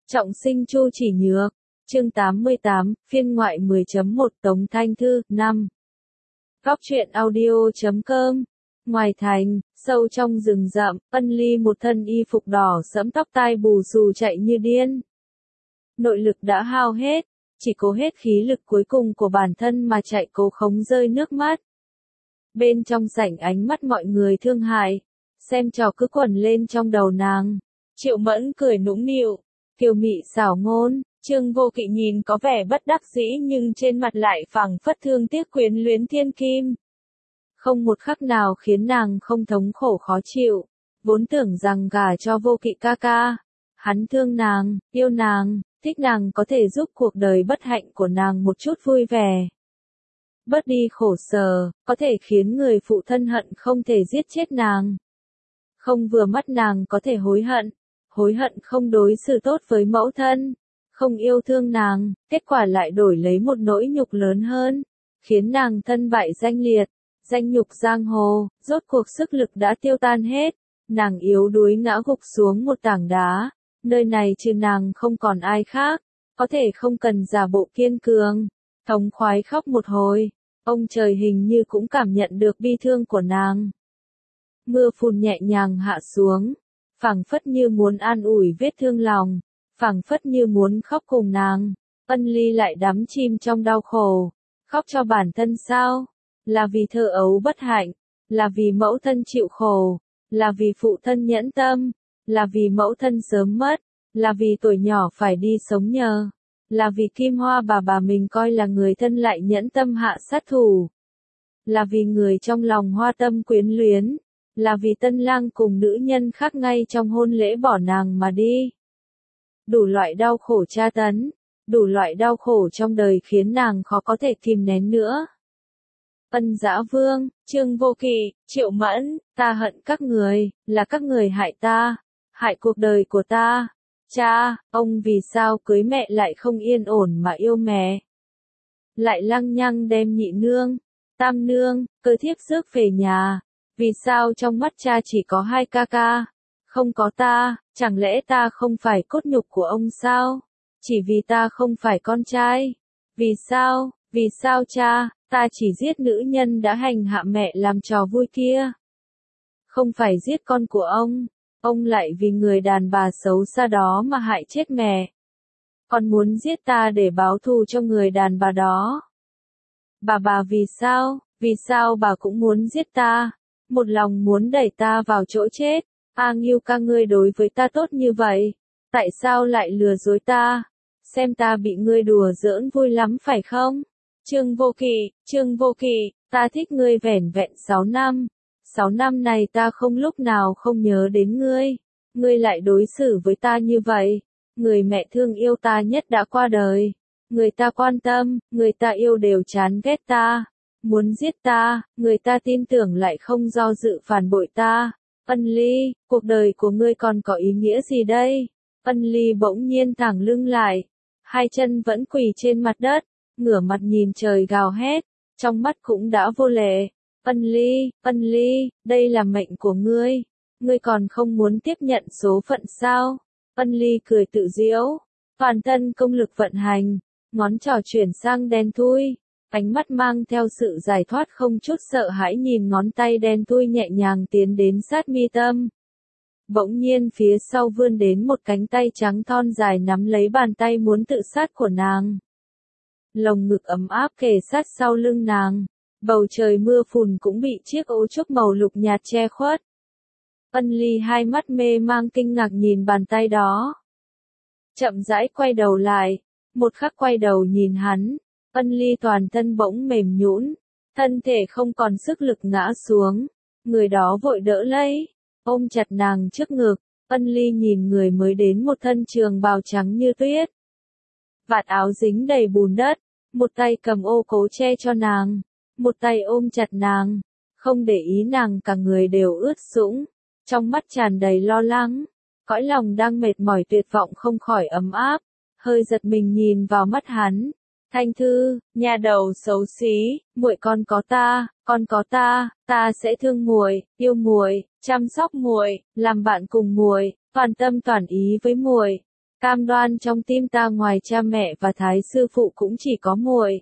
Trọng sinh Chu Chỉ Nhược, chương 88, phiên ngoại 10.1 Tống Thanh Thư, 5. Góc truyện audio.com. Ngoài thành, sâu trong rừng rậm, Ân Ly một thân y phục đỏ sẫm, tóc tai bù xù chạy như điên. Nội lực đã hao hết, chỉ cố hết khí lực cuối cùng của bản thân mà chạy cố không rơi nước mắt. Bên trong sảnh ánh mắt mọi người thương hại, xem trò cứ quẩn lên trong đầu nàng. Triệu Mẫn cười nũng nịu, kiều mị xảo ngôn, Trương Vô Kỵ nhìn có vẻ bất đắc dĩ nhưng trên mặt lại phảng phất thương tiếc quyến luyến thiên kim. Không một khắc nào khiến nàng không thống khổ khó chịu, vốn tưởng rằng gả cho Vô Kỵ ca ca, hắn thương nàng, yêu nàng, thích nàng có thể giúp cuộc đời bất hạnh của nàng một chút vui vẻ. Bớt đi khổ sở, có thể khiến người phụ thân hận không thể giết chết nàng. Không vừa mắt nàng có thể hối hận không đối xử tốt với mẫu thân, không yêu thương nàng, kết quả lại đổi lấy một nỗi nhục lớn hơn, khiến nàng thân bại danh liệt, danh nhục giang hồ, rốt cuộc sức lực đã tiêu tan hết, nàng yếu đuối ngã gục xuống một tảng đá, nơi này trừ nàng không còn ai khác, có thể không cần giả bộ kiên cường, thống khoái khóc một hồi, ông trời hình như cũng cảm nhận được bi thương của nàng. Mưa phùn nhẹ nhàng hạ xuống, phảng phất như muốn an ủi vết thương lòng, phảng phất như muốn khóc cùng nàng. Ân Ly lại đắm chìm trong đau khổ, khóc cho bản thân sao? Là vì thơ ấu bất hạnh, là vì mẫu thân chịu khổ, là vì phụ thân nhẫn tâm, là vì mẫu thân sớm mất, là vì tuổi nhỏ phải đi sống nhờ, là vì Kim Hoa bà mình coi là người thân lại nhẫn tâm hạ sát thủ, là vì người trong lòng hoa tâm quyến luyến, là vì tân lang cùng nữ nhân khác ngay trong hôn lễ bỏ nàng mà đi. Đủ loại đau khổ tra tấn, đủ loại đau khổ trong đời khiến nàng khó có thể kìm nén nữa. Ân Dã Vương, Trương Vô Kỵ, Triệu Mẫn, ta hận các người, là các người hại ta, hại cuộc đời của ta. Cha, ông vì sao cưới mẹ lại không yên ổn mà yêu mẹ? Lại lăng nhăng đem nhị nương, tam nương, cơ thiếp rước về nhà. Vì sao trong mắt cha chỉ có hai ca ca, không có ta, chẳng lẽ ta không phải cốt nhục của ông sao? Chỉ vì ta không phải con trai. Vì sao cha, ta chỉ giết nữ nhân đã hành hạ mẹ làm trò vui kia. Không phải giết con của ông lại vì người đàn bà xấu xa đó mà hại chết mẹ. Còn muốn giết ta để báo thù cho người đàn bà đó. Bà vì sao bà cũng muốn giết ta? Một lòng muốn đẩy ta vào chỗ chết. Ngưu ca ngươi đối với ta tốt như vậy, tại sao lại lừa dối ta? Xem ta bị ngươi đùa giỡn vui lắm phải không? Trương Vô Kỵ, ta thích ngươi vẻn vẹn 6 năm. 6 năm này ta không lúc nào không nhớ đến ngươi. Ngươi lại đối xử với ta như vậy. Người mẹ thương yêu ta nhất đã qua đời. Người ta quan tâm, người ta yêu đều chán ghét ta. Muốn giết ta, người ta tin tưởng lại không do dự phản bội ta. Ân Ly, cuộc đời của ngươi còn có ý nghĩa gì đây? Ân Ly bỗng nhiên thẳng lưng lại, hai chân vẫn quỳ trên mặt đất, ngửa mặt nhìn trời gào hét, trong mắt cũng đã vô lệ. Ân Ly, đây là mệnh của ngươi còn không muốn tiếp nhận số phận sao? Ân Ly cười tự giễu, toàn thân công lực vận hành, ngón trỏ chuyển sang đen thui. Ánh mắt mang theo sự giải thoát không chút sợ hãi nhìn ngón tay đen thui nhẹ nhàng tiến đến sát mi tâm. Bỗng nhiên phía sau vươn đến một cánh tay trắng thon dài nắm lấy bàn tay muốn tự sát của nàng. Lồng ngực ấm áp kề sát sau lưng nàng, bầu trời mưa phùn cũng bị chiếc ố trúc màu lục nhạt che khuất. Ân Ly hai mắt mê mang kinh ngạc nhìn bàn tay đó. Chậm rãi quay đầu lại, một khắc quay đầu nhìn hắn. Ân Ly toàn thân bỗng mềm nhũn, thân thể không còn sức lực ngã xuống, người đó vội đỡ lấy, ôm chặt nàng trước ngực. Ân Ly nhìn người mới đến một thân trường bào trắng như tuyết, vạt áo dính đầy bùn đất, một tay cầm ô cố che cho nàng, một tay ôm chặt nàng, không để ý nàng cả người đều ướt sũng, trong mắt tràn đầy lo lắng, cõi lòng đang mệt mỏi tuyệt vọng không khỏi ấm áp, hơi giật mình nhìn vào mắt hắn. Thanh Thư, nhà đầu xấu xí, muội con có ta, ta sẽ thương muội, yêu muội, chăm sóc muội, làm bạn cùng muội, toàn tâm toàn ý với muội. Cam đoan trong tim ta ngoài cha mẹ và thái sư phụ cũng chỉ có muội.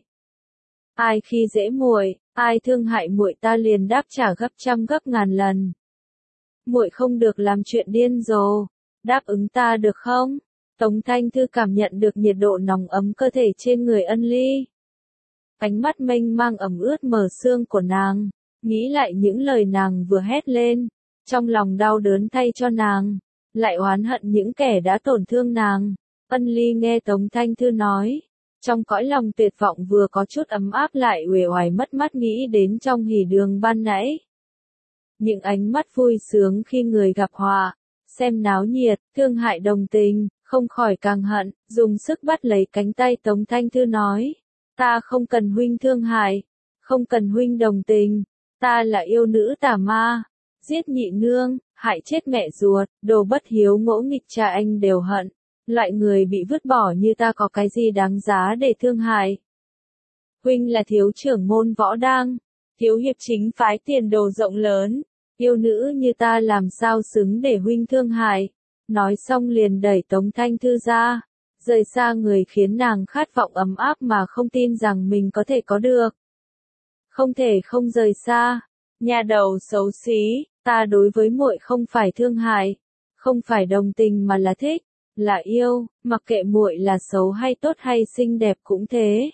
Ai khi dễ muội, ai thương hại muội ta liền đáp trả gấp trăm gấp ngàn lần. Muội không được làm chuyện điên rồ, đáp ứng ta được không? Tống Thanh Thư cảm nhận được nhiệt độ nóng ấm cơ thể trên người Ân Ly. Ánh mắt mênh mang ẩm ướt mờ xương của nàng, nghĩ lại những lời nàng vừa hét lên, trong lòng đau đớn thay cho nàng, lại oán hận những kẻ đã tổn thương nàng. Ân Ly nghe Tống Thanh Thư nói, trong cõi lòng tuyệt vọng vừa có chút ấm áp lại uể oải mất mát nghĩ đến trong hỉ đường ban nãy. Những ánh mắt vui sướng khi người gặp họa, xem náo nhiệt, thương hại đồng tình, không khỏi càng hận, dùng sức bắt lấy cánh tay Tống Thanh Thư nói, ta không cần huynh thương hại, không cần huynh đồng tình, ta là yêu nữ tà ma, giết nhị nương, hại chết mẹ ruột, đồ bất hiếu ngỗ nghịch cha anh đều hận, loại người bị vứt bỏ như ta có cái gì đáng giá để thương hại. Huynh là thiếu trưởng môn võ đang, thiếu hiệp chính phái tiền đồ rộng lớn, yêu nữ như ta làm sao xứng để huynh thương hại. Nói xong liền đẩy Tống Thanh Thư ra, rời xa người khiến nàng khát vọng ấm áp mà không tin rằng mình có thể có được. Không thể không rời xa, nhà đầu xấu xí, ta đối với muội không phải thương hại, không phải đồng tình mà là thích, là yêu, mặc kệ muội là xấu hay tốt hay xinh đẹp cũng thế.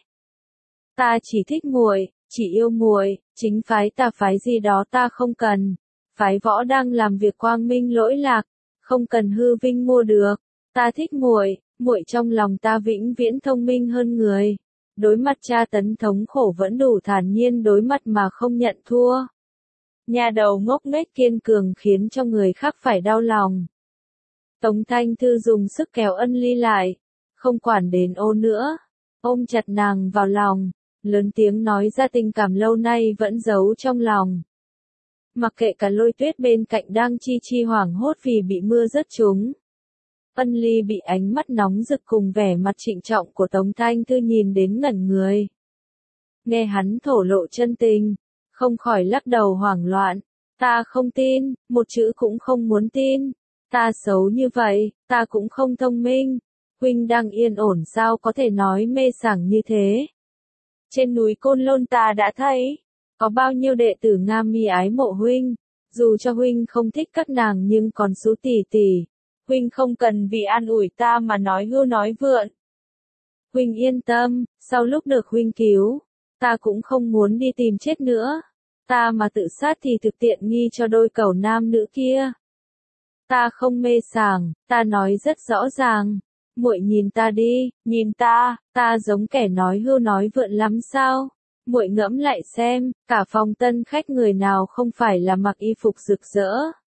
Ta chỉ thích muội, chỉ yêu muội, chính phái ta phái gì đó ta không cần, phái võ đang làm việc quang minh lỗi lạc, không cần hư vinh mua được. Ta thích muội, muội trong lòng ta vĩnh viễn thông minh hơn người. Đối mặt tra tấn thống khổ vẫn đủ thản nhiên đối mặt mà không nhận thua. Nhà đầu ngốc nghếch kiên cường khiến cho người khác phải đau lòng. Tống Thanh Thư dùng sức kéo Ân Ly lại, không quản đến ô nữa, ôm chặt nàng vào lòng, lớn tiếng nói ra tình cảm lâu nay vẫn giấu trong lòng. Mặc kệ cả Lôi Tuyết bên cạnh đang chi chi hoảng hốt vì bị mưa rớt trúng. Ân Ly bị ánh mắt nóng rực cùng vẻ mặt trịnh trọng của Tống Thanh Thư nhìn đến ngẩn người. Nghe hắn thổ lộ chân tình, không khỏi lắc đầu hoảng loạn. Ta không tin, một chữ cũng không muốn tin. Ta xấu như vậy, ta cũng không thông minh. Huynh đang yên ổn sao có thể nói mê sảng như thế. Trên núi Côn Lôn ta đã thấy, có bao nhiêu đệ tử Nga Mi ái mộ huynh, dù cho huynh không thích các nàng nhưng còn số tỷ tỷ. Huynh không cần vì an ủi ta mà nói hưu nói vượn. Huynh yên tâm, sau lúc được huynh cứu, ta cũng không muốn đi tìm chết nữa. Ta mà tự sát thì thực tiện nghi cho đôi cẩu nam nữ kia. Ta không mê sảng, ta nói rất rõ ràng. Muội nhìn ta đi, nhìn ta giống kẻ nói hưu nói vượn lắm sao? Muội ngẫm lại xem, cả phòng tân khách người nào không phải là mặc y phục rực rỡ.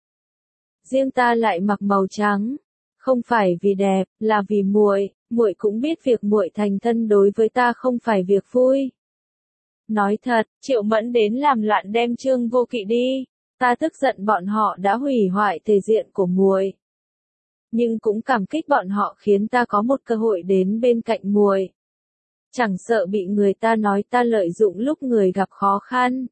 Riêng ta lại mặc màu trắng, không phải vì đẹp, là vì muội cũng biết việc muội thành thân đối với ta không phải việc vui. Nói thật, Triệu Mẫn đến làm loạn đem Trương Vô Kỵ đi, ta tức giận bọn họ đã hủy hoại thể diện của muội. Nhưng cũng cảm kích bọn họ khiến ta có một cơ hội đến bên cạnh muội. Chẳng sợ bị người ta nói ta lợi dụng lúc người gặp khó khăn.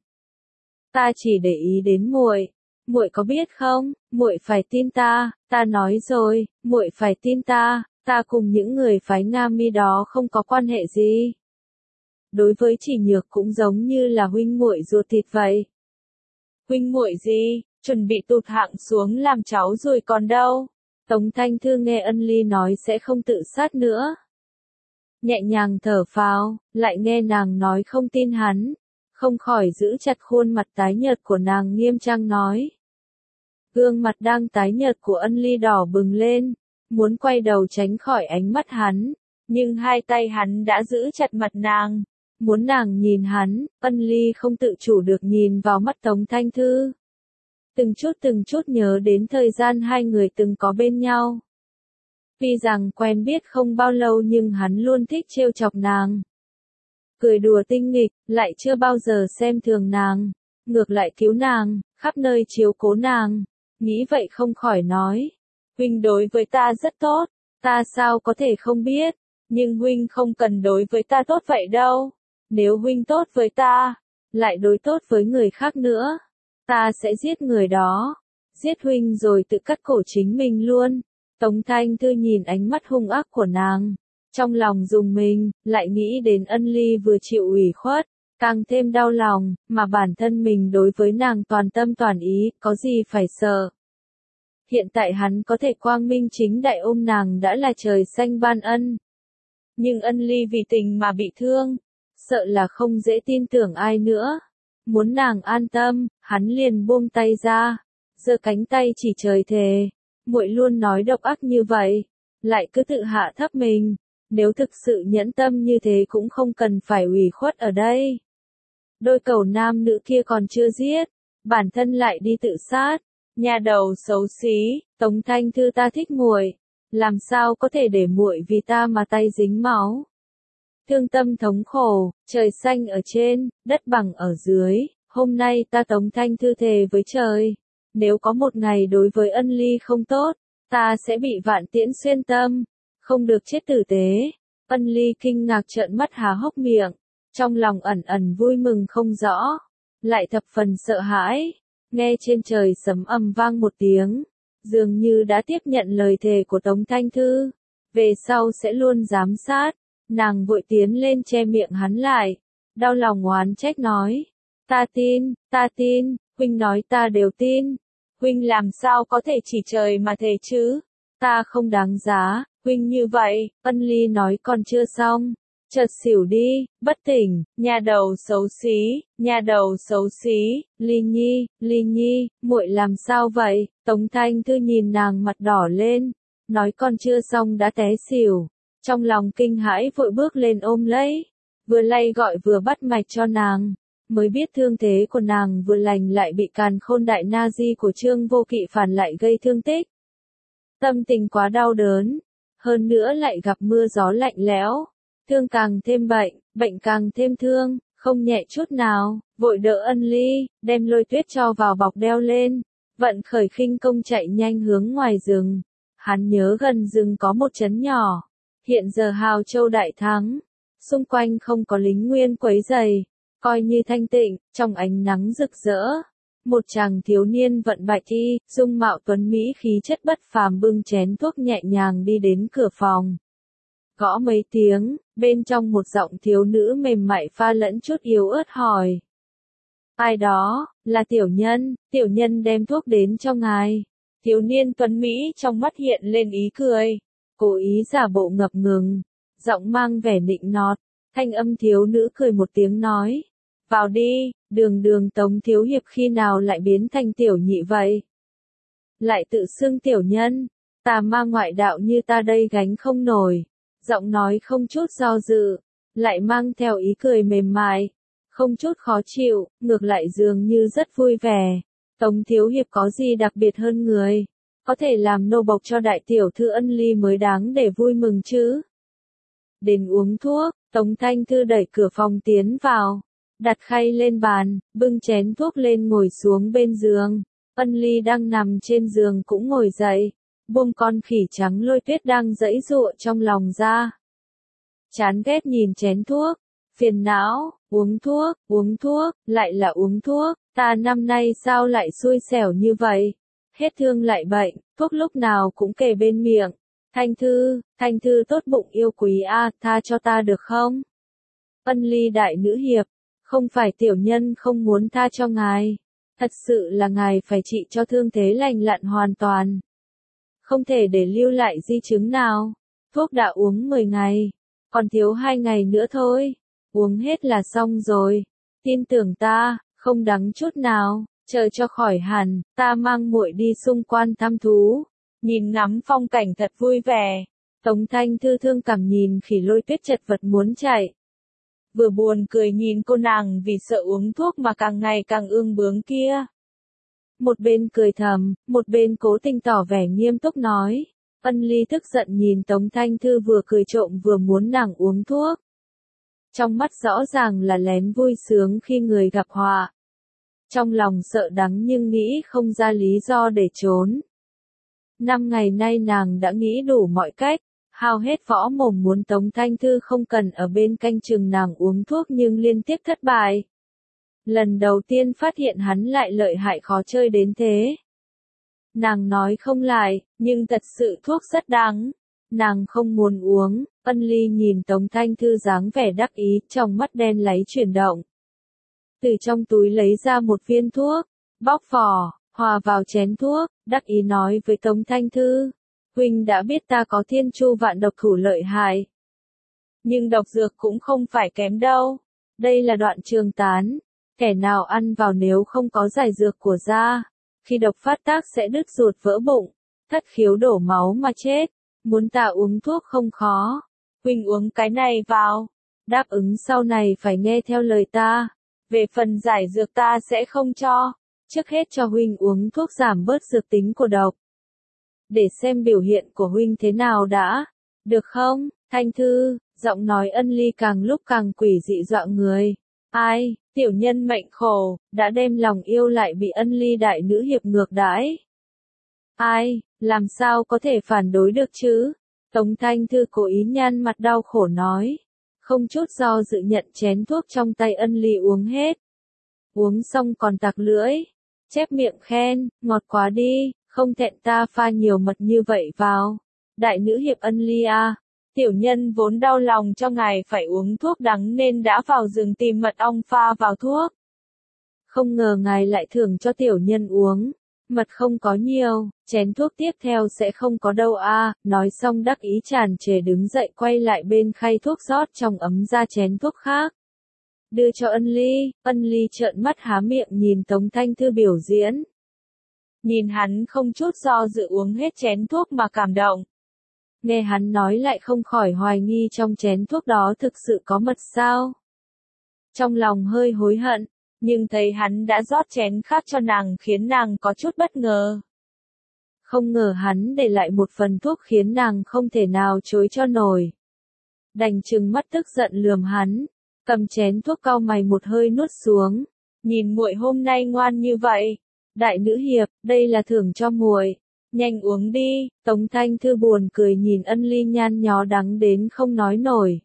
Ta chỉ để ý đến muội. Muội có biết không, muội phải tin ta nói rồi, muội phải tin ta cùng những người phái Nga Mi đó không có quan hệ gì. Đối với Chỉ Nhược cũng giống như là huynh muội ruột thịt vậy. Huynh muội gì, chuẩn bị tụt hạng xuống làm cháu rồi còn đâu. Tống Thanh Thư nghe Ân Ly nói sẽ không tự sát nữa. Nhẹ nhàng thở phào, lại nghe nàng nói không tin hắn, không khỏi giữ chặt khuôn mặt tái nhợt của nàng nghiêm trang nói. Gương mặt đang tái nhợt của Ân Ly đỏ bừng lên, muốn quay đầu tránh khỏi ánh mắt hắn, nhưng hai tay hắn đã giữ chặt mặt nàng, muốn nàng nhìn hắn. Ân Ly không tự chủ được nhìn vào mắt Tống Thanh Thư. Từng chút nhớ đến thời gian hai người từng có bên nhau. Tuy rằng quen biết không bao lâu nhưng hắn luôn thích trêu chọc nàng. Cười đùa tinh nghịch, lại chưa bao giờ xem thường nàng, ngược lại cứu nàng, khắp nơi chiếu cố nàng. Nghĩ vậy không khỏi nói, huynh đối với ta rất tốt, ta sao có thể không biết, nhưng huynh không cần đối với ta tốt vậy đâu. Nếu huynh tốt với ta, lại đối tốt với người khác nữa, ta sẽ giết người đó, giết huynh rồi tự cắt cổ chính mình luôn. Tống Thanh Thư nhìn ánh mắt hung ác của nàng, trong lòng rùng mình, lại nghĩ đến Ân Ly vừa chịu ủy khuất, càng thêm đau lòng, mà bản thân mình đối với nàng toàn tâm toàn ý, có gì phải sợ. Hiện tại hắn có thể quang minh chính đại ôm nàng đã là trời xanh ban ân. Nhưng Ân Ly vì tình mà bị thương, sợ là không dễ tin tưởng ai nữa. Muốn nàng an tâm, hắn liền buông tay ra, giơ cánh tay chỉ trời thề, muội luôn nói độc ác như vậy, lại cứ tự hạ thấp mình, nếu thực sự nhẫn tâm như thế cũng không cần phải ủy khuất ở đây. Đôi cầu nam nữ kia còn chưa giết, bản thân lại đi tự sát, nhà đầu xấu xí, Tống Thanh Thư ta thích muội, làm sao có thể để muội vì ta mà tay dính máu. Thương tâm thống khổ, trời xanh ở trên, đất bằng ở dưới, hôm nay ta Tống Thanh Thư thề với trời, nếu có một ngày đối với Ân Ly không tốt, ta sẽ bị vạn tiễn xuyên tâm, không được chết tử tế. Ân Ly kinh ngạc trợn mắt há hốc miệng, trong lòng ẩn ẩn vui mừng không rõ, lại thập phần sợ hãi, nghe trên trời sấm ầm vang một tiếng, dường như đã tiếp nhận lời thề của Tống Thanh Thư, về sau sẽ luôn giám sát. Nàng vội tiến lên che miệng hắn lại, đau lòng oán trách nói, ta tin, huynh nói ta đều tin, huynh làm sao có thể chỉ trời mà thề chứ, ta không đáng giá, huynh như vậy. Ân Ly nói còn chưa xong, chợt xỉu đi, bất tỉnh, nhà đầu xấu xí, Ly Nhi, muội làm sao vậy? Tống Thanh Thư nhìn nàng mặt đỏ lên, nói còn chưa xong đã té xỉu. Trong lòng kinh hãi vội bước lên ôm lấy, vừa lay gọi vừa bắt mạch cho nàng, mới biết thương thế của nàng vừa lành lại bị Càn Khôn Đại Na Di của Trương Vô Kỵ phản lại gây thương tích. Tâm tình quá đau đớn, hơn nữa lại gặp mưa gió lạnh lẽo, thương càng thêm bệnh, bệnh càng thêm thương, không nhẹ chút nào, vội đỡ Ân Ly, đem Lôi Tuyết cho vào bọc đeo lên, vận khởi khinh công chạy nhanh hướng ngoài rừng. Hắn nhớ gần rừng có một trấn nhỏ. Hiện giờ Hào Châu đại thắng, xung quanh không có lính nguyên quấy rầy, coi như thanh tịnh, trong ánh nắng rực rỡ. Một chàng thiếu niên vận bạch y, dung mạo tuấn mỹ khí chất bất phàm bưng chén thuốc nhẹ nhàng đi đến cửa phòng. Gõ mấy tiếng, bên trong một giọng thiếu nữ mềm mại pha lẫn chút yếu ớt hỏi. Ai đó, là tiểu nhân đem thuốc đến cho ngài. Thiếu niên tuấn mỹ trong mắt hiện lên ý cười. Cố ý giả bộ ngập ngừng, giọng mang vẻ nịnh nọt, thanh âm thiếu nữ cười một tiếng nói, vào đi, đường Tống thiếu hiệp khi nào lại biến thành tiểu nhị vậy? Lại tự xưng tiểu nhân, tà ma ngoại đạo như ta đây gánh không nổi, giọng nói không chút do dự, lại mang theo ý cười mềm mại, không chút khó chịu, ngược lại dường như rất vui vẻ. Tống thiếu hiệp có gì đặc biệt hơn người? Có thể làm nô bộc cho đại tiểu thư Ân Ly mới đáng để vui mừng chứ. Đến uống thuốc, Tống Thanh Thư đẩy cửa phòng tiến vào, đặt khay lên bàn, bưng chén thuốc lên ngồi xuống bên giường. Ân Ly đang nằm trên giường cũng ngồi dậy, buông con khỉ trắng Lôi Tuyết đang giãy giụa trong lòng ra. Chán ghét nhìn chén thuốc, phiền não, uống thuốc, lại là uống thuốc, ta năm nay sao lại xui xẻo như vậy? Hết thương lại bệnh, thuốc lúc nào cũng kề bên miệng. Thanh Thư tốt bụng yêu quý a, tha cho ta được không? Ân Ly đại nữ hiệp, không phải tiểu nhân không muốn tha cho ngài, thật sự là ngài phải trị cho thương thế lành lặn hoàn toàn. Không thể để lưu lại di chứng nào, thuốc đã uống 10 ngày, còn thiếu 2 ngày nữa thôi, uống hết là xong rồi, tin tưởng ta, không đắng chút nào. Chờ cho khỏi hẳn, ta mang muội đi xung quanh thăm thú, nhìn ngắm phong cảnh thật vui vẻ. Tống Thanh Thư thương cảm nhìn khỉ Lôi Tuyết chật vật muốn chạy. Vừa buồn cười nhìn cô nàng vì sợ uống thuốc mà càng ngày càng ương bướng kia. Một bên cười thầm, một bên cố tình tỏ vẻ nghiêm túc nói. Ân Ly tức giận nhìn Tống Thanh Thư vừa cười trộm vừa muốn nàng uống thuốc. Trong mắt rõ ràng là lén vui sướng khi người gặp họa. Trong lòng sợ đắng nhưng nghĩ không ra lý do để trốn. 5 ngày nay nàng đã nghĩ đủ mọi cách, hao hết võ mồm muốn Tống Thanh Thư không cần ở bên canh chừng nàng uống thuốc nhưng liên tiếp thất bại. Lần đầu tiên phát hiện hắn lại lợi hại khó chơi đến thế. Nàng nói không lại, nhưng thật sự thuốc rất đắng. Nàng không muốn uống. Ân Ly nhìn Tống Thanh Thư dáng vẻ đắc ý, trong mắt đen láy chuyển động. Từ trong túi lấy ra một viên thuốc, bóc vỏ, hòa vào chén thuốc, đắc ý nói với Tống Thanh Thư. Huynh đã biết ta có thiên chu vạn độc thủ lợi hại. Nhưng độc dược cũng không phải kém đâu. Đây là đoạn trường tán. Kẻ nào ăn vào nếu không có giải dược của da, khi độc phát tác sẽ đứt ruột vỡ bụng, thất khiếu đổ máu mà chết. Muốn ta uống thuốc không khó. Huynh uống cái này vào. Đáp ứng sau này phải nghe theo lời ta. Về phần giải dược ta sẽ không cho. Trước hết cho huynh uống thuốc giảm bớt dược tính của độc. Để xem biểu hiện của huynh thế nào đã. Được không, Thanh Thư? Giọng nói Ân Ly càng lúc càng quỷ dị dọa người. Ai, tiểu nhân mệnh khổ, đã đem lòng yêu lại bị Ân Ly đại nữ hiệp ngược đãi. Ai, làm sao có thể phản đối được chứ? Tống Thanh Thư cố ý nhăn mặt đau khổ nói. Không chút do dự nhận chén thuốc trong tay Ân Ly uống hết. Uống xong còn tặc lưỡi. Chép miệng khen, ngọt quá đi, không thẹn ta pha nhiều mật như vậy vào. Đại nữ hiệp Ân Ly à, tiểu nhân vốn đau lòng cho ngài phải uống thuốc đắng nên đã vào rừng tìm mật ong pha vào thuốc. Không ngờ ngài lại thưởng cho tiểu nhân uống. Mật không có nhiều, chén thuốc tiếp theo sẽ không có đâu à. Nói xong đắc ý tràn trề đứng dậy quay lại bên khay thuốc rót trong ấm ra chén thuốc khác. Đưa cho Ân Ly trợn mắt há miệng nhìn Tống Thanh Thư biểu diễn. Nhìn hắn không chút do dự uống hết chén thuốc mà cảm động. Nghe hắn nói lại không khỏi hoài nghi trong chén thuốc đó thực sự có mật sao. Trong lòng hơi hối hận, nhưng thấy hắn đã rót chén khác cho nàng khiến nàng có chút bất ngờ. Không ngờ hắn để lại một phần thuốc khiến nàng không thể nào chối cho nổi. Đành trừng mắt tức giận lườm hắn, cầm chén thuốc cau mày một hơi nuốt xuống. Nhìn muội hôm nay ngoan như vậy, đại nữ hiệp, đây là thưởng cho muội. Nhanh uống đi. Tống Thanh Thư buồn cười nhìn Ân Ly nhăn nhó đắng đến không nói nổi.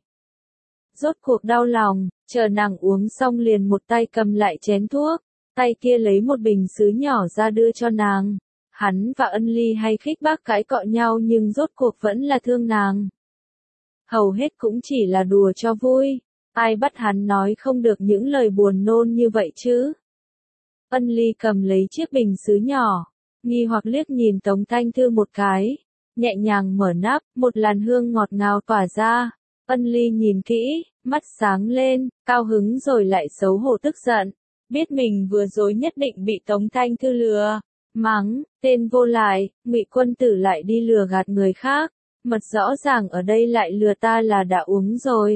Rốt cuộc đau lòng, chờ nàng uống xong liền một tay cầm lại chén thuốc, tay kia lấy một bình sứ nhỏ ra đưa cho nàng. Hắn và Ân Ly hay khích bác cãi cọ nhau nhưng rốt cuộc vẫn là thương nàng. Hầu hết cũng chỉ là đùa cho vui, ai bắt hắn nói không được những lời buồn nôn như vậy chứ. Ân Ly cầm lấy chiếc bình sứ nhỏ, nghi hoặc liếc nhìn Tống Thanh Thư một cái, nhẹ nhàng mở nắp, một làn hương ngọt ngào tỏa ra. Ân Ly nhìn kỹ, mắt sáng lên, cao hứng rồi lại xấu hổ tức giận, biết mình vừa rồi nhất định bị Tống Thanh Thư lừa, mắng, tên vô lại, Ngụy Quân Tử lại đi lừa gạt người khác, mật rõ ràng ở đây lại lừa ta là đã uống rồi.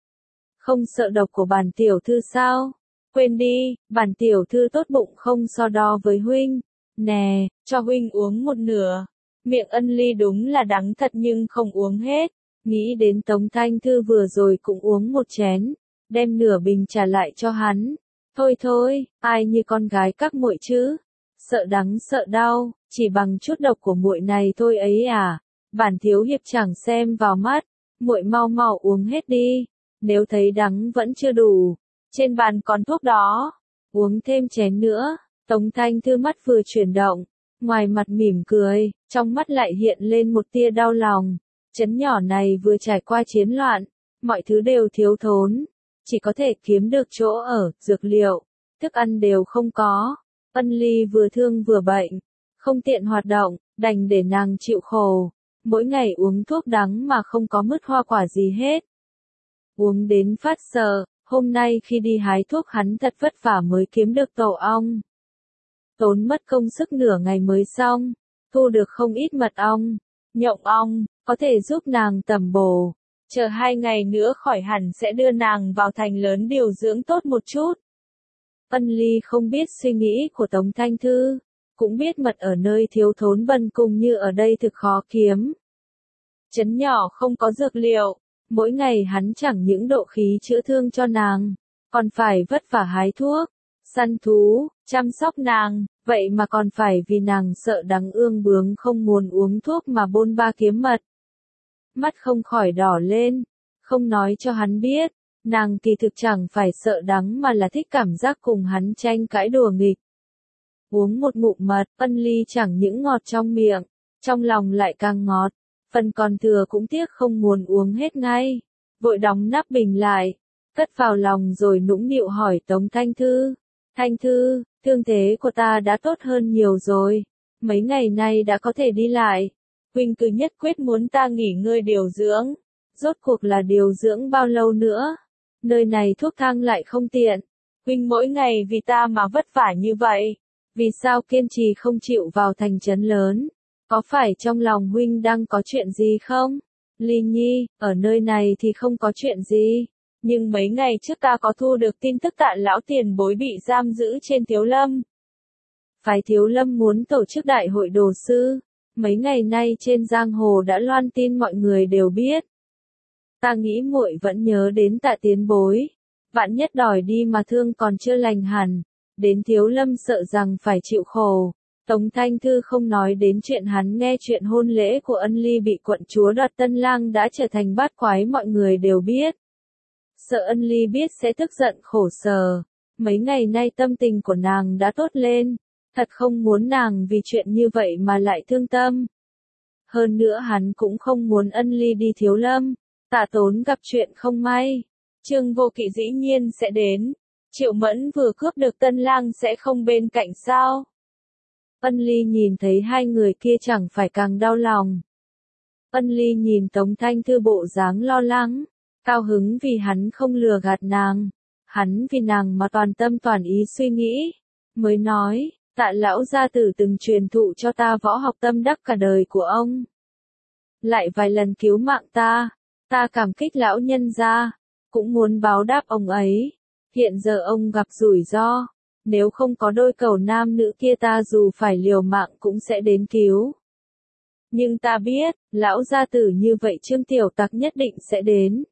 Không sợ độc của bản tiểu thư sao? Quên đi, bản tiểu thư tốt bụng không so đo với huynh. Nè, cho huynh uống một nửa. Miệng Ân Ly đúng là đắng thật nhưng không uống hết. Nghĩ đến Tống Thanh Thư vừa rồi cũng uống một chén, đem nửa bình trả lại cho hắn. Thôi thôi, ai như con gái các muội chứ? Sợ đắng sợ đau, chỉ bằng chút độc của muội này thôi ấy à? Bản thiếu hiệp chẳng xem vào mắt, muội mau mau uống hết đi. Nếu thấy đắng vẫn chưa đủ, trên bàn còn thuốc đó, uống thêm chén nữa. Tống Thanh Thư mắt vừa chuyển động, ngoài mặt mỉm cười, trong mắt lại hiện lên một tia đau lòng. Trấn nhỏ này vừa trải qua chiến loạn, mọi thứ đều thiếu thốn, chỉ có thể kiếm được chỗ ở, dược liệu, thức ăn đều không có. Ân Ly vừa thương vừa bệnh, không tiện hoạt động, đành để nàng chịu khổ, mỗi ngày uống thuốc đắng mà không có mứt hoa quả gì hết. Uống đến phát sợ, hôm nay khi đi hái thuốc hắn thật vất vả mới kiếm được tổ ong. Tốn mất công sức nửa ngày mới xong, thu được không ít mật ong, nhộng ong, có thể giúp nàng tẩm bổ. Chờ 2 ngày nữa khỏi hẳn sẽ đưa nàng vào thành lớn điều dưỡng tốt một chút. Ân Ly không biết suy nghĩ của Tống Thanh Thư, cũng biết mật ở nơi thiếu thốn bần cùng như ở đây thực khó kiếm. Trấn nhỏ không có dược liệu, mỗi ngày hắn chẳng những độ khí chữa thương cho nàng, còn phải vất vả hái thuốc, săn thú, chăm sóc nàng, vậy mà còn phải vì nàng sợ đắng ương bướng không muốn uống thuốc mà bôn ba kiếm mật. Mắt không khỏi đỏ lên, không nói cho hắn biết, nàng kỳ thực chẳng phải sợ đắng mà là thích cảm giác cùng hắn tranh cãi đùa nghịch. Uống một ngụm mật, Ân Ly chẳng những ngọt trong miệng, trong lòng lại càng ngọt, phần còn thừa cũng tiếc không muốn uống hết ngay, vội đóng nắp bình lại, cất vào lòng rồi nũng nịu hỏi Tống Thanh Thư. Thanh Thư, thương thế của ta đã tốt hơn nhiều rồi, mấy ngày nay đã có thể đi lại. Huynh cứ nhất quyết muốn ta nghỉ ngơi điều dưỡng, rốt cuộc là điều dưỡng bao lâu nữa? Nơi này thuốc thang lại không tiện. Huynh mỗi ngày vì ta mà vất vả như vậy, vì sao kiên trì không chịu vào thành trấn lớn? Có phải trong lòng huynh đang có chuyện gì không? Ly Nhi, ở nơi này thì không có chuyện gì. Nhưng mấy ngày trước ta có thu được tin tức Tạ lão tiền bối bị giam giữ trên Thiếu Lâm. Phái Thiếu Lâm muốn tổ chức đại hội đồ sư. Mấy ngày nay trên giang hồ đã loan tin mọi người đều biết. Ta nghĩ muội vẫn nhớ đến Tạ tiền bối. Vạn nhất đòi đi mà thương còn chưa lành hẳn. Đến Thiếu Lâm sợ rằng phải chịu khổ. Tống Thanh Thư không nói đến chuyện hắn nghe chuyện hôn lễ của Ân Ly bị quận chúa đoạt tân lang đã trở thành bát quái mọi người đều biết. Sợ Ân Ly biết sẽ tức giận khổ sở. Mấy ngày nay tâm tình của nàng đã tốt lên. Thật không muốn nàng vì chuyện như vậy mà lại thương tâm. Hơn nữa hắn cũng không muốn Ân Ly đi Thiếu Lâm. Tạ Tốn gặp chuyện không may. Trương Vô Kỵ dĩ nhiên sẽ đến. Triệu Mẫn vừa cướp được tân lang sẽ không bên cạnh sao? Ân Ly nhìn thấy hai người kia chẳng phải càng đau lòng. Ân Ly nhìn Tống Thanh Thư bộ dáng lo lắng, cao hứng vì hắn không lừa gạt nàng. Hắn vì nàng mà toàn tâm toàn ý suy nghĩ. Mới nói, Tạ lão gia tử từng truyền thụ cho ta võ học tâm đắc cả đời của ông. Lại vài lần cứu mạng ta cảm kích lão nhân gia, cũng muốn báo đáp ông ấy. Hiện giờ ông gặp rủi ro, nếu không có đôi cầu nam nữ kia ta dù phải liều mạng cũng sẽ đến cứu. Nhưng ta biết, lão gia tử như vậy Trương tiểu tặc nhất định sẽ đến.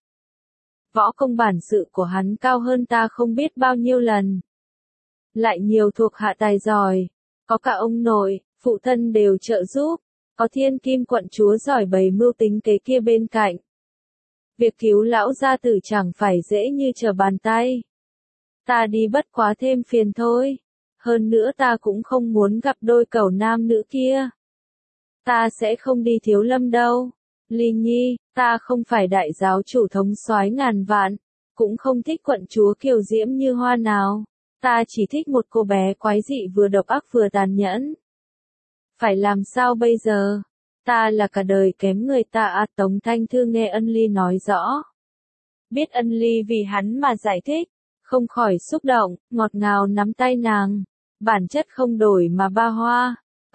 Võ công bản sự của hắn cao hơn ta không biết bao nhiêu lần. Lại nhiều thuộc hạ tài giỏi, có cả ông nội, phụ thân đều trợ giúp, có thiên kim quận chúa giỏi bày mưu tính kế kia bên cạnh. Việc cứu lão gia tử chẳng phải dễ như trở bàn tay. Ta đi bất quá thêm phiền thôi. Hơn nữa ta cũng không muốn gặp đôi cẩu nam nữ kia. Ta sẽ không đi Thiếu Lâm đâu. Ly Nhi, ta không phải đại giáo chủ thống soái ngàn vạn, cũng không thích quận chúa kiều diễm như hoa nào. Ta chỉ thích một cô bé quái dị vừa độc ác vừa tàn nhẫn. Phải làm sao bây giờ? Ta là cả đời kém người ta à? Tống Thanh Thư nghe Ân Ly nói rõ. Biết Ân Ly vì hắn mà giải thích, không khỏi xúc động, ngọt ngào nắm tay nàng. Bản chất không đổi mà ba hoa.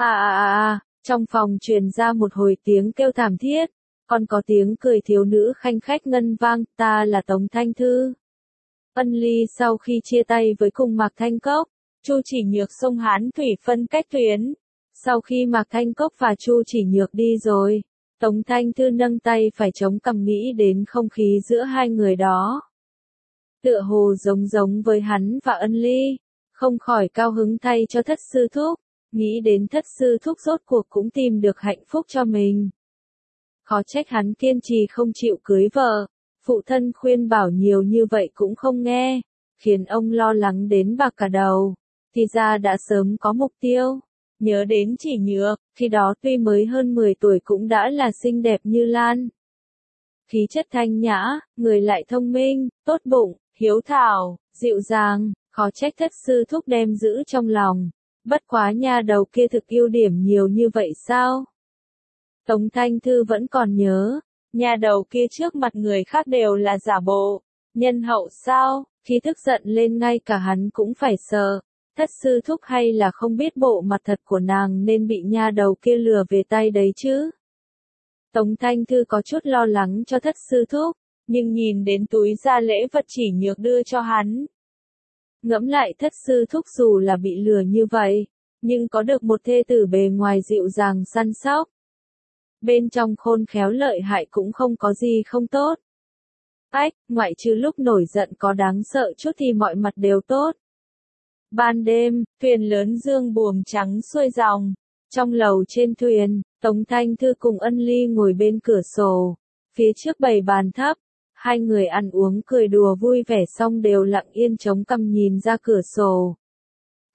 Trong phòng truyền ra một hồi tiếng kêu thảm thiết, còn có tiếng cười thiếu nữ khanh khách ngân vang, ta là Tống Thanh Thư. Ân Ly sau khi chia tay với cùng Mạc Thanh Cốc, Chu Chỉ Nhược xông Hán Thủy phân cách tuyến. Sau khi Mạc Thanh Cốc và Chu Chỉ Nhược đi rồi, Tống Thanh Thư nâng tay phải chống cằm nghĩ đến không khí giữa hai người đó. Tựa hồ giống với hắn và Ân Ly, không khỏi cao hứng thay cho Thất sư thúc, nghĩ đến Thất sư thúc rốt cuộc cũng tìm được hạnh phúc cho mình. Khó trách hắn kiên trì không chịu cưới vợ, phụ thân khuyên bảo nhiều như vậy cũng không nghe, khiến ông lo lắng đến bạc cả đầu, thì ra đã sớm có mục tiêu. Nhớ đến Chỉ Nhược, khi đó tuy mới hơn 10 tuổi cũng đã là xinh đẹp như lan. Khí chất thanh nhã, người lại thông minh, tốt bụng, hiếu thảo, dịu dàng, khó trách Thất sư thúc đem giữ trong lòng. Bất quá nha đầu kia thực ưu điểm nhiều như vậy sao? Tống Thanh Thư vẫn còn nhớ, nha đầu kia trước mặt người khác đều là giả bộ, nhân hậu sao, khi tức giận lên ngay cả hắn cũng phải sợ. Thất sư thúc hay là không biết bộ mặt thật của nàng nên bị nha đầu kia lừa về tay đấy chứ? Tống Thanh Thư có chút lo lắng cho Thất sư thúc, nhưng nhìn đến túi gia lễ vật Chỉ Nhược đưa cho hắn. Ngẫm lại Thất sư thúc dù là bị lừa như vậy, nhưng có được một thê tử bề ngoài dịu dàng săn sóc. Bên trong khôn khéo lợi hại cũng không có gì không tốt. Ngoại trừ lúc nổi giận có đáng sợ chút thì mọi mặt đều tốt. Ban đêm, thuyền lớn dương buồm trắng xuôi dòng. Trong lầu trên thuyền, Tống Thanh Thư cùng Ân Ly ngồi bên cửa sổ. Phía trước bày bàn thấp, hai người ăn uống cười đùa vui vẻ xong đều lặng yên chống cằm nhìn ra cửa sổ.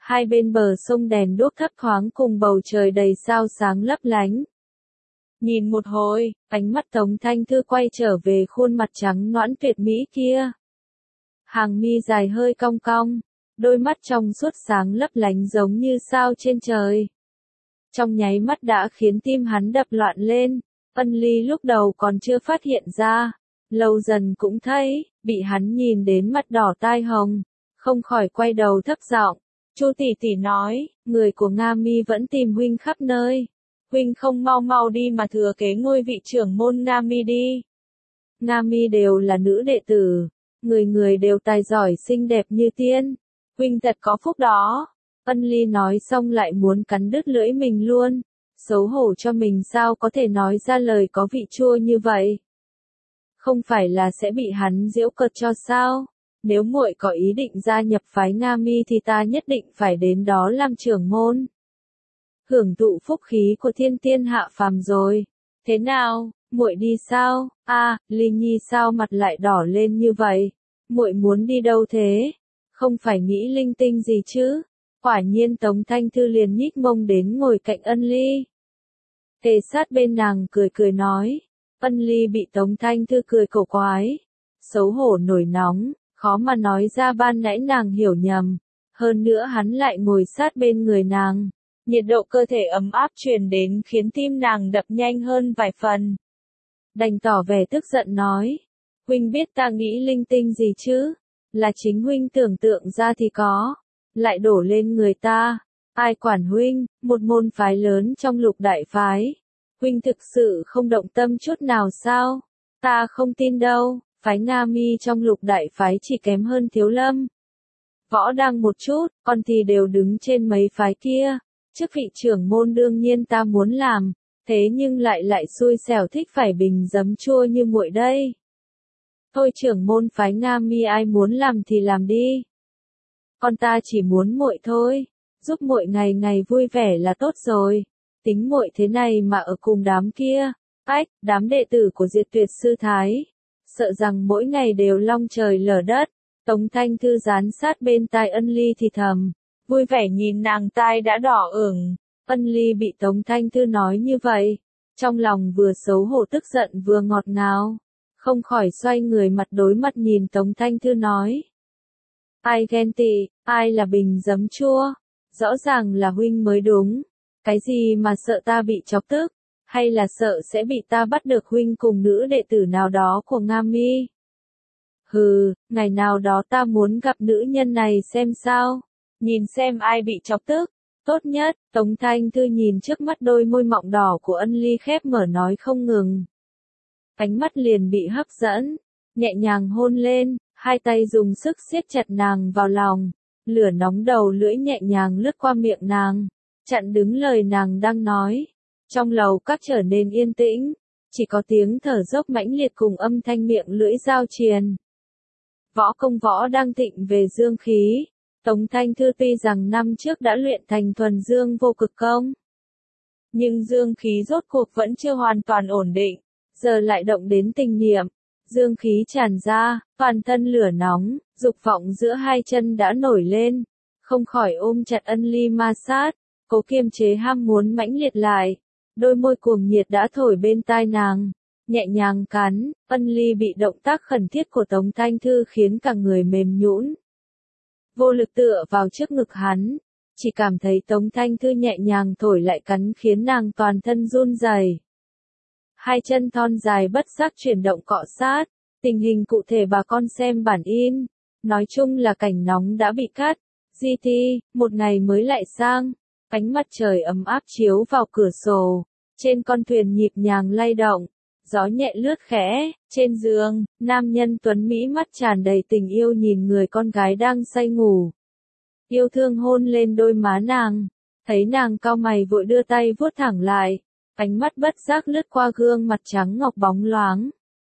hai bên bờ sông đèn đuốc thấp thoáng cùng bầu trời đầy sao sáng lấp lánh. Nhìn một hồi, ánh mắt Tống Thanh Thư quay trở về khuôn mặt trắng nõn tuyệt mỹ kia. Hàng mi dài hơi cong cong, đôi mắt trong suốt sáng lấp lánh giống như sao trên trời. Trong nháy mắt đã khiến tim hắn đập loạn lên, Ân Ly lúc đầu còn chưa phát hiện ra, lâu dần cũng thấy, bị hắn nhìn đến mặt đỏ tai hồng, không khỏi quay đầu thấp giọng. Chu tỷ tỷ nói, người của Nga Mi vẫn tìm huynh khắp nơi. Huynh không mau mau đi mà thừa kế ngôi vị trưởng môn Nga Mi đi. Nga Mi đều là nữ đệ tử, người người đều tài giỏi xinh đẹp như tiên. Huynh thật có phúc đó. Ân Ly nói xong lại muốn cắn đứt lưỡi mình luôn, xấu hổ cho mình sao có thể nói ra lời có vị chua như vậy. Không phải là sẽ bị hắn giễu cợt cho sao? Nếu muội có ý định gia nhập phái Nga Mi thì ta nhất định phải đến đó làm trưởng môn. Hưởng thụ phúc khí của thiên tiên hạ phàm rồi. Thế nào, muội đi sao? Ly Nhi sao mặt lại đỏ lên như vậy? Muội muốn đi đâu thế? Không phải nghĩ linh tinh gì chứ? Quả nhiên Tống Thanh Thư liền nhích mông đến ngồi cạnh Ân Ly. Kề sát bên nàng cười cười nói. Ân Ly bị Tống Thanh Thư cười cổ quái, xấu hổ nổi nóng, khó mà nói ra ban nãy nàng hiểu nhầm. Hơn nữa hắn lại ngồi sát bên người nàng. Nhiệt độ cơ thể ấm áp truyền đến khiến tim nàng đập nhanh hơn vài phần. Đành tỏ vẻ tức giận nói. Huynh biết ta nghĩ linh tinh gì chứ? Là chính huynh tưởng tượng ra thì có. Lại đổ lên người ta. Ai quản huynh, một môn phái lớn trong Lục đại phái. Huynh thực sự không động tâm chút nào sao? Ta không tin đâu, phái Nga Mi trong Lục đại phái chỉ kém hơn Thiếu Lâm. Võ Đăng một chút, còn thì đều đứng trên mấy phái kia. Chức vị trưởng môn đương nhiên ta muốn làm, thế nhưng lại xui xẻo thích phải bình giấm chua như muội đây. Thôi trưởng môn phái Nga Mi ai muốn làm thì làm đi. Con ta chỉ muốn muội thôi, giúp muội ngày ngày vui vẻ là tốt rồi. Tính muội thế này mà ở cùng đám kia, đám đệ tử của Diệt Tuyệt Sư Thái, sợ rằng mỗi ngày đều long trời lở đất. Tống Thanh Thư dán sát bên tai Ân Ly thì thầm, vui vẻ nhìn nàng tai đã đỏ ửng. Ân Ly bị Tống Thanh Thư nói như vậy, trong lòng vừa xấu hổ tức giận vừa ngọt ngào, không khỏi xoay người mặt đối mặt nhìn Tống Thanh Thư nói. Ai ghen tị, ai là bình giấm chua, rõ ràng là huynh mới đúng. Cái gì mà sợ ta bị chọc tức, hay là sợ sẽ bị ta bắt được huynh cùng nữ đệ tử nào đó của Nga Mi? Hừ, ngày nào đó ta muốn gặp nữ nhân này xem sao, nhìn xem ai bị chọc tức. Tốt nhất, Tống Thanh Thư nhìn trước mắt đôi môi mọng đỏ của Ân Ly khép mở nói không ngừng. Ánh mắt liền bị hấp dẫn, nhẹ nhàng hôn lên, hai tay dùng sức siết chặt nàng vào lòng, lửa nóng đầu lưỡi nhẹ nhàng lướt qua miệng nàng, chặn đứng lời nàng đang nói. Trong lầu các trở nên yên tĩnh, chỉ có tiếng thở dốc mãnh liệt cùng âm thanh miệng lưỡi giao triền. Võ công Võ Đăng thịnh về dương khí, Tống Thanh Thư tuy rằng năm trước đã luyện thành thuần dương vô cực công, nhưng dương khí rốt cuộc vẫn chưa hoàn toàn ổn định, giờ lại động đến tình niệm, dương khí tràn ra, toàn thân lửa nóng, dục vọng giữa hai chân đã nổi lên, không khỏi ôm chặt Ân Ly ma sát, cố kiềm chế ham muốn mãnh liệt lại, đôi môi cuồng nhiệt đã thổi bên tai nàng, nhẹ nhàng cắn. Ân Ly bị động tác khẩn thiết của Tống Thanh Thư khiến cả người mềm nhũn, vô lực tựa vào trước ngực hắn, chỉ cảm thấy Tống Thanh Thư nhẹ nhàng thổi lại cắn khiến nàng toàn thân run rẩy. Hai chân thon dài bất giác chuyển động cọ sát, tình hình cụ thể bà con xem bản in, nói chung là cảnh nóng đã bị cắt. GT, một ngày mới lại sang, ánh mặt trời ấm áp chiếu vào cửa sổ, trên con thuyền nhịp nhàng lay động, gió nhẹ lướt khẽ, trên giường, nam nhân tuấn mỹ mắt tràn đầy tình yêu nhìn người con gái đang say ngủ. Yêu thương hôn lên đôi má nàng, thấy nàng cau mày vội đưa tay vuốt thẳng lại, ánh mắt bất giác lướt qua gương mặt trắng ngọc bóng loáng.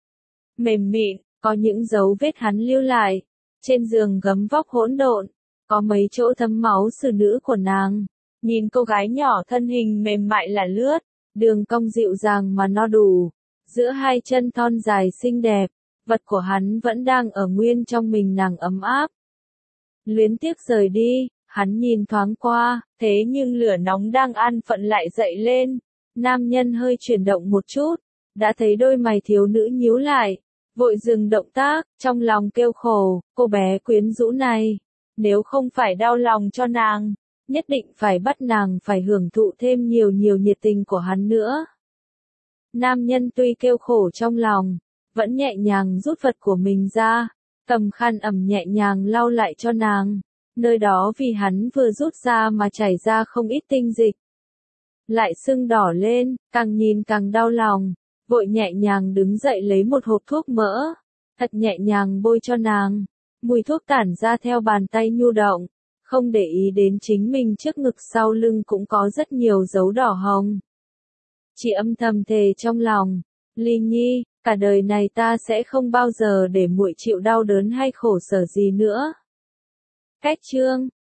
Mềm mịn, có những dấu vết hắn lưu lại, trên giường gấm vóc hỗn độn, có mấy chỗ thấm máu xử nữ của nàng. Nhìn cô gái nhỏ thân hình mềm mại là lướt, đường cong dịu dàng mà no đủ, giữa hai chân thon dài xinh đẹp, vật của hắn vẫn đang ở nguyên trong mình nàng ấm áp. Luyến tiếc rời đi, Hắn nhìn thoáng qua, thế nhưng lửa nóng đang an phận lại dậy lên. Nam nhân hơi chuyển động một chút, đã thấy đôi mày thiếu nữ nhíu lại, vội dừng động tác, trong lòng kêu khổ, cô bé quyến rũ này, nếu không phải đau lòng cho nàng, nhất định phải bắt nàng phải hưởng thụ thêm nhiều nhiệt tình của hắn nữa. Nam nhân tuy kêu khổ trong lòng, vẫn nhẹ nhàng rút vật của mình ra, cầm khăn ẩm nhẹ nhàng lau lại cho nàng, nơi đó vì hắn vừa rút ra mà chảy ra không ít tinh dịch. Lại sưng đỏ lên, càng nhìn càng đau lòng, vội nhẹ nhàng đứng dậy lấy một hộp thuốc mỡ, thật nhẹ nhàng bôi cho nàng, mùi thuốc tản ra theo bàn tay nhu động, không để ý đến chính mình trước ngực sau lưng cũng có rất nhiều dấu đỏ hồng. Chỉ âm thầm thề trong lòng, Ly Nhi, cả đời này ta sẽ không bao giờ để muội chịu đau đớn hay khổ sở gì nữa. Cách chương